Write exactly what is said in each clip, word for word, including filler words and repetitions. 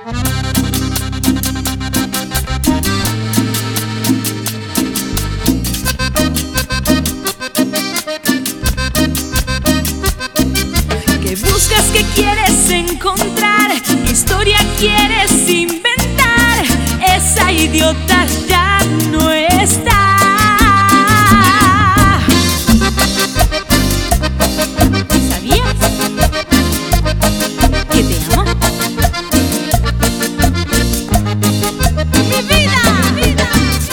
¿Qué buscas? ¿Qué quieres encontrar? ¿Qué historia quieres inventar? Esa idiota ya no está. ¿Sabías que te amo? ¡Mi vida! ¡Mi vida!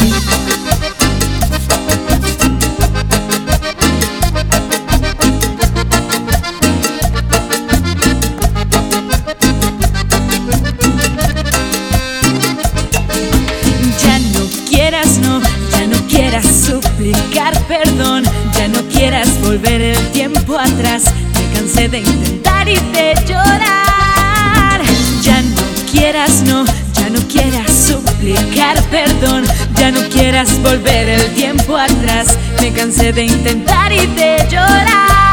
No, ya no quieras suplicar perdón, ya no quieras volver el tiempo atrás. Me cansé de intentar y de llorar. Ya no quieras, no, ya no quieras suplicar perdón, ya no quieras volver el tiempo atrás. Me cansé de intentar y de llorar.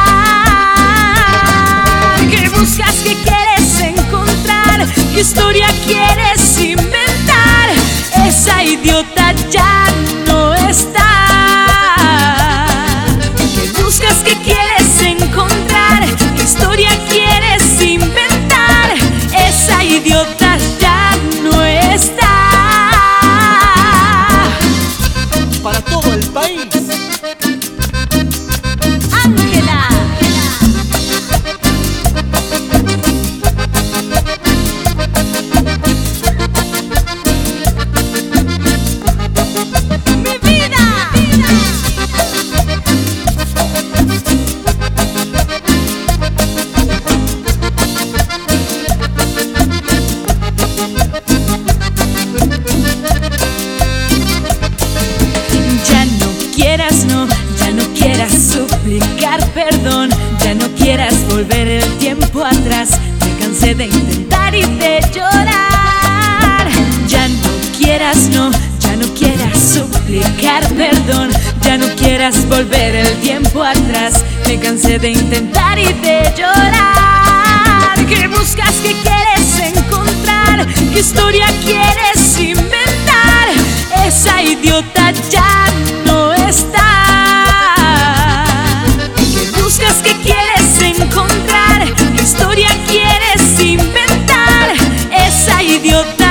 ¿Qué buscas? ¿Qué quieres encontrar? ¿Qué historia quieres inventar? Esa idiota ya no está. ¿Qué buscas? ¿Qué quieres encontrar? ¿Qué historia quieres inventar? Esa idiota ya no está. Para todo el país, Ángela. No, ya no quieras suplicar perdón, ya no quieras volver el tiempo atrás. Me cansé de intentar y de llorar. Ya no quieras, no, ya no quieras suplicar perdón, ya no quieras volver el tiempo atrás. Me cansé de intentar y de llorar. ¿Qué buscas? ¿Qué quieres encontrar? ¿Qué historia quieres inventar? Esa idiota ya no está. ¿Qué buscas? ¿Qué quieres encontrar? ¿Qué historia quieres inventar? Esa idiota